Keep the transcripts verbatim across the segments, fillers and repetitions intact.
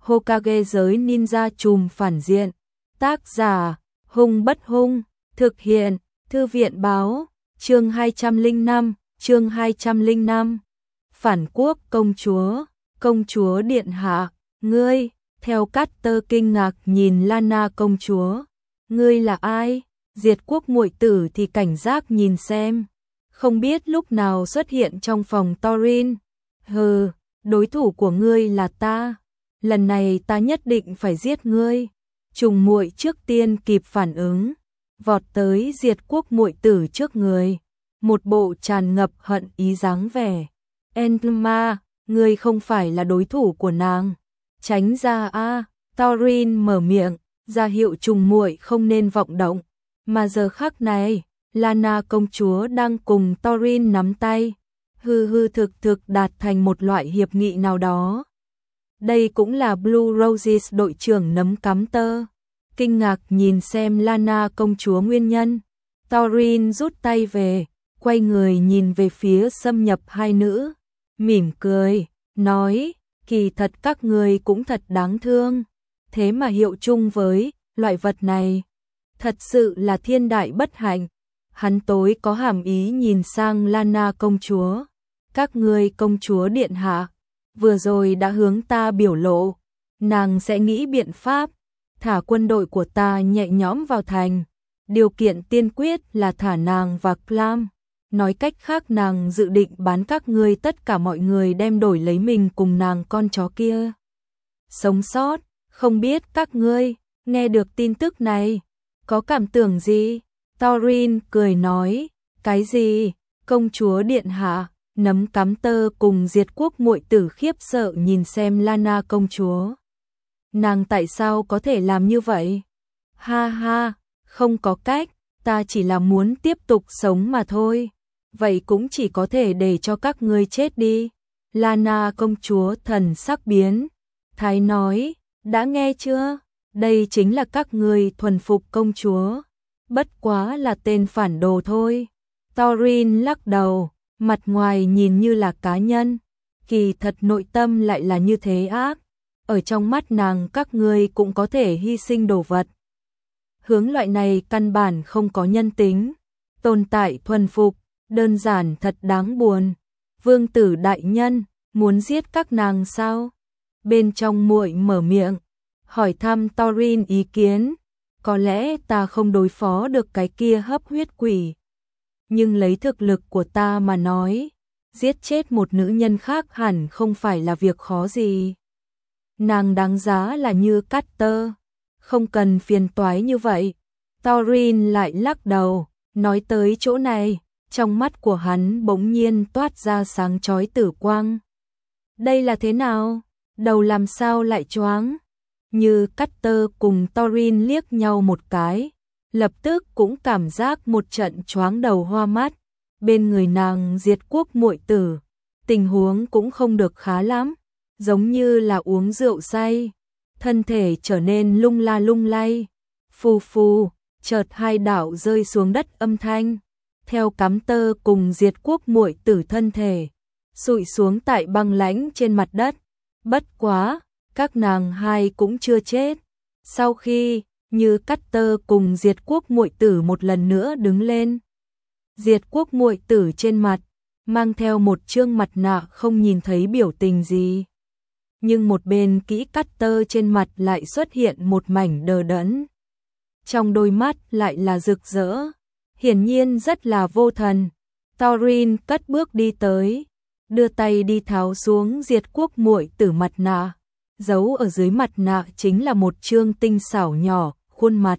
Hokage giới ninja trùm phản diện. Tác giả, Hung Bất Hung, thực hiện, Thư viện báo, chương hai trăm lẻ năm, chương hai trăm lẻ năm. Phản quốc công chúa, công chúa điện hạ, ngươi, theo Carter kinh ngạc nhìn Lana công chúa. Ngươi là ai? Diệt quốc muội tử thì cảnh giác nhìn xem. Không biết lúc nào xuất hiện trong phòng Thorin. Hừ, đối thủ của ngươi là ta. Lần này ta nhất định phải giết ngươi. Trùng muội trước tiên kịp phản ứng, vọt tới diệt quốc muội tử trước người, một bộ tràn ngập hận ý dáng vẻ. Enma, ngươi không phải là đối thủ của nàng. Tránh ra a. Thorin mở miệng, ra hiệu trùng muội không nên vọng động. Mà giờ khắc này, Lana công chúa đang cùng Thorin nắm tay, hư hư thực thực đạt thành một loại hiệp nghị nào đó. Đây cũng là Blue Roses đội trưởng nấm cắm tơ. Kinh ngạc nhìn xem Lana công chúa nguyên nhân. Thorin rút tay về, quay người nhìn về phía xâm nhập hai nữ. Mỉm cười, nói, kỳ thật các người cũng thật đáng thương. Thế mà hiệu chung với loại vật này. Thật sự là thiên đại bất hạnh. Hắn tối có hàm ý nhìn sang Lana công chúa. Các ngươi công chúa điện hạ, vừa rồi đã hướng ta biểu lộ, nàng sẽ nghĩ biện pháp thả quân đội của ta nhẹ nhõm vào thành. Điều kiện tiên quyết là thả nàng và Clam. Nói cách khác nàng dự định bán các ngươi tất cả mọi người đem đổi lấy mình cùng nàng con chó kia. Sống sót, không biết các ngươi nghe được tin tức này có cảm tưởng gì? Thorin cười nói, cái gì? Công chúa điện hạ. Nấm cắm tơ cùng diệt quốc muội tử khiếp sợ nhìn xem Lana công chúa. Nàng tại sao có thể làm như vậy? Ha ha, không có cách, ta chỉ là muốn tiếp tục sống mà thôi. Vậy cũng chỉ có thể để cho các ngươi chết đi. Lana công chúa thần sắc biến. Thái nói, đã nghe chưa? Đây chính là các ngươi thuần phục công chúa. Bất quá là tên phản đồ thôi. Thorin lắc đầu. Mặt ngoài nhìn như là cá nhân, kỳ thật nội tâm lại là như thế ác. Ở trong mắt nàng các ngươi cũng có thể hy sinh đồ vật. Hướng loại này căn bản không có nhân tính, tồn tại thuần phục, đơn giản thật đáng buồn. Vương tử đại nhân, muốn giết các nàng sao? Bên trong muội mở miệng, hỏi thăm Thorin ý kiến. Có lẽ ta không đối phó được cái kia hấp huyết quỷ. Nhưng lấy thực lực của ta mà nói, giết chết một nữ nhân khác hẳn không phải là việc khó gì. Nàng đáng giá là như Carter, không cần phiền toái như vậy. Thorin lại lắc đầu, nói tới chỗ này, trong mắt của hắn bỗng nhiên toát ra sáng chói tử quang. Đây là thế nào? Đầu làm sao lại choáng? Như Carter cùng Thorin liếc nhau một cái, lập tức cũng cảm giác một trận choáng đầu hoa mắt. Bên người nàng diệt quốc muội tử, tình huống cũng không được khá lắm, giống như là uống rượu say, thân thể trở nên lung la lung lay. Phù phù, chợt hai đạo rơi xuống đất âm thanh, theo cắm tơ cùng diệt quốc muội tử thân thể sụi xuống tại băng lãnh trên mặt đất. Bất quá, các nàng hai cũng chưa chết. Sau khi Như Carter cùng diệt quốc muội tử một lần nữa đứng lên, diệt quốc muội tử trên mặt mang theo một trương mặt nạ không nhìn thấy biểu tình gì. Nhưng một bên kỹ Carter trên mặt lại xuất hiện một mảnh đờ đẫn. Trong đôi mắt lại là rực rỡ, hiển nhiên rất là vô thần. Thorin cất bước đi tới, đưa tay đi tháo xuống diệt quốc muội tử mặt nạ. Giấu ở dưới mặt nạ chính là một trương tinh xảo nhỏ, khuôn mặt.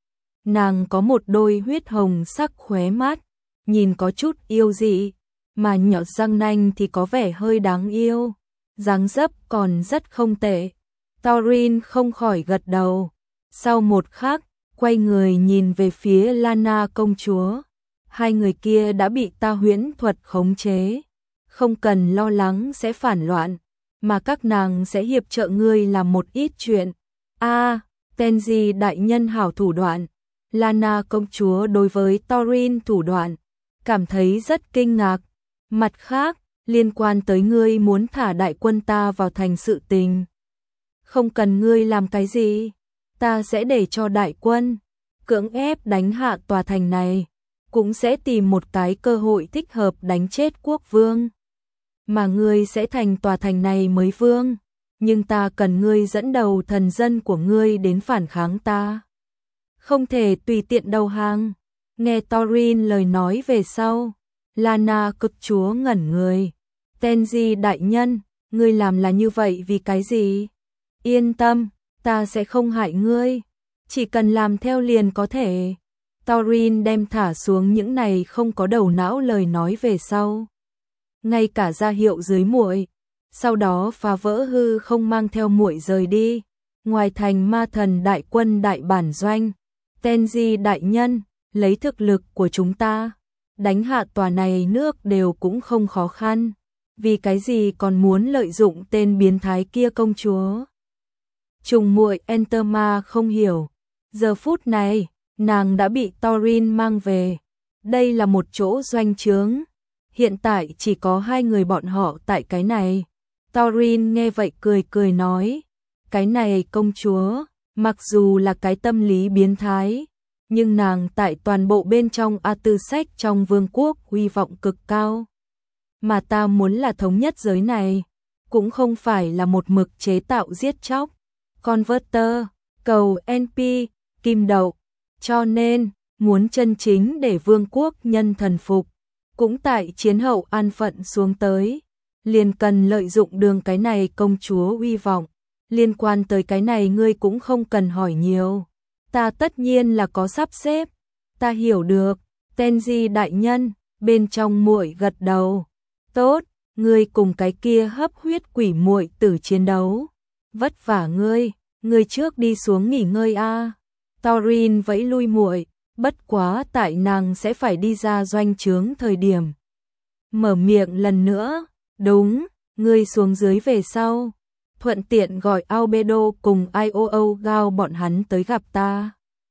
Nàng có một đôi huyết hồng sắc khóe mắt, nhìn có chút yêu dị, mà nhỏ răng nanh thì có vẻ hơi đáng yêu. Dáng dấp còn rất không tệ. Thorin không khỏi gật đầu. Sau một khắc, quay người nhìn về phía Lana công chúa. Hai người kia đã bị ta huyễn thuật khống chế. Không cần lo lắng sẽ phản loạn, mà các nàng sẽ hiệp trợ ngươi làm một ít chuyện. A, à, Tenji đại nhân hảo thủ đoạn. Lana công chúa đối với Thorin thủ đoạn cảm thấy rất kinh ngạc. Mặt khác, liên quan tới ngươi muốn thả đại quân ta vào thành sự tình, Không cần ngươi làm cái gì, ta sẽ để cho đại quân cưỡng ép đánh hạ tòa thành này, cũng sẽ tìm một cái cơ hội thích hợp đánh chết quốc vương. Mà ngươi sẽ thành tòa thành này mới vương, nhưng ta cần ngươi dẫn đầu thần dân của ngươi đến phản kháng ta. Không thể tùy tiện đầu hàng. Nghe Thorin lời nói về sau, Lana cực chúa ngẩn người. Tenji đại nhân, ngươi làm là như vậy vì cái gì? Yên tâm, ta sẽ không hại ngươi, chỉ cần làm theo liền có thể. Thorin đem thả xuống những này không có đầu não lời nói về sau. Ngay cả ra hiệu dưới muội, sau đó phá vỡ hư không mang theo muội rời đi. Ngoài thành ma thần đại quân đại bản doanh, Tenji đại nhân, lấy thực lực của chúng ta, đánh hạ tòa này nước đều cũng không khó khăn. Vì cái gì còn muốn lợi dụng tên biến thái kia công chúa? Trùng muội Enterma không hiểu. Giờ phút này, nàng đã bị Thorin mang về. Đây là một chỗ doanh trướng. Hiện tại chỉ có hai người bọn họ tại cái này. Thorin nghe vậy cười cười nói. Cái này công chúa, mặc dù là cái tâm lý biến thái, nhưng nàng tại toàn bộ bên trong A Tư Sách trong vương quốc huy vọng cực cao. Mà ta muốn là thống nhất giới này, cũng không phải là một mực chế tạo giết chóc, converter, cầu en pê, kim đậu. Cho nên, muốn chân chính để vương quốc nhân thần phục, cũng tại chiến hậu an phận xuống tới, liền cần lợi dụng đường cái này công chúa uy vọng. Liên quan tới cái này ngươi cũng không cần hỏi nhiều, ta tất nhiên là có sắp xếp. Ta hiểu được, Tenji đại nhân, bên trong muội gật đầu. Tốt, ngươi cùng cái kia hấp huyết quỷ muội tử chiến đấu. Vất vả ngươi, ngươi trước đi xuống nghỉ ngơi a. Thorin vẫy lui muội, bất quá tại nàng sẽ phải đi ra doanh trướng thời điểm. Mở miệng lần nữa, đúng, ngươi xuống dưới về sau. Thuận tiện gọi Albedo cùng i o o Gao bọn hắn tới gặp ta.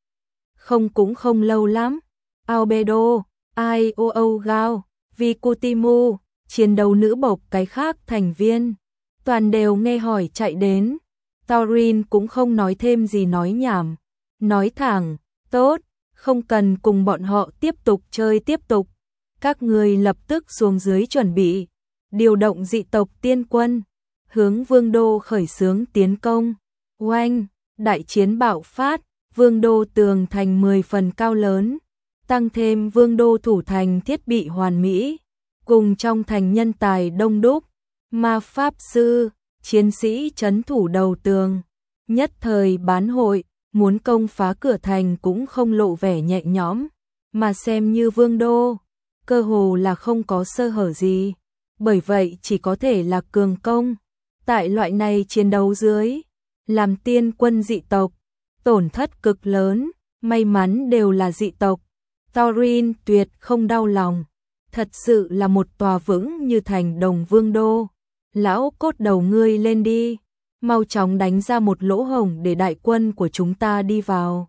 Không cũng không lâu lắm, Albedo, i o o Gao, Vikutimu, chiến đấu nữ bộc cái khác thành viên, toàn đều nghe hỏi chạy đến. Thorin cũng không nói thêm gì nói nhảm, nói thẳng, tốt, không cần cùng bọn họ tiếp tục chơi tiếp tục. Các người lập tức xuống dưới chuẩn bị, điều động dị tộc tiên quân, hướng vương đô khởi xướng tiến công. Oanh, đại chiến bạo phát, vương đô tường thành mười phần cao lớn, tăng thêm vương đô thủ thành thiết bị hoàn mỹ, cùng trong thành nhân tài đông đúc, ma pháp sư, chiến sĩ trấn thủ đầu tường. Nhất thời bán hội, muốn công phá cửa thành cũng không lộ vẻ nhẹ nhõm, mà xem như vương đô, cơ hồ là không có sơ hở gì, bởi vậy chỉ có thể là cường công. Tại loại này chiến đấu dưới, làm tiên quân dị tộc, tổn thất cực lớn, may mắn đều là dị tộc. Thorin tuyệt không đau lòng, thật sự là một tòa vững như thành đồng vương đô. Lão cốt đầu ngươi lên đi, mau chóng đánh ra một lỗ hổng để đại quân của chúng ta đi vào.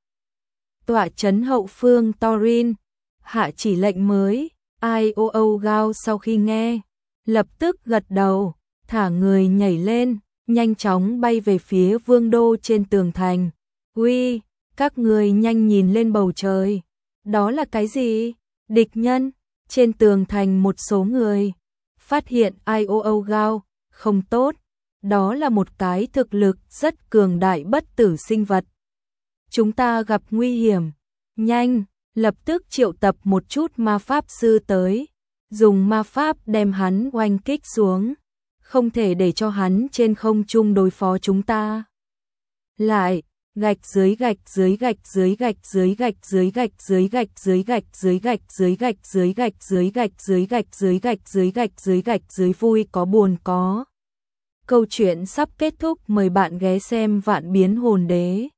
Tọa trấn hậu phương Thorin, hạ chỉ lệnh mới. i o o Gao sau khi nghe, lập tức gật đầu, thả người nhảy lên, nhanh chóng bay về phía vương đô trên tường thành. Uy, các người nhanh nhìn lên bầu trời. Đó là cái gì? Địch nhân. Trên tường thành một số người phát hiện i o o Gao, không tốt. Đó là một cái thực lực rất cường đại bất tử sinh vật. Chúng ta gặp nguy hiểm. Nhanh, lập tức triệu tập một chút ma pháp sư tới, dùng ma pháp đem hắn oanh kích xuống. Không thể để cho hắn trên không trung đối phó chúng ta. Lại, gạch dưới gạch dưới gạch dưới gạch dưới gạch dưới gạch dưới gạch dưới gạch dưới gạch dưới gạch dưới gạch dưới gạch dưới gạch dưới gạch dưới gạch dưới gạch dưới vui có buồn có. Câu chuyện sắp kết thúc, mời bạn ghé xem Vạn Biến Hồn Đế.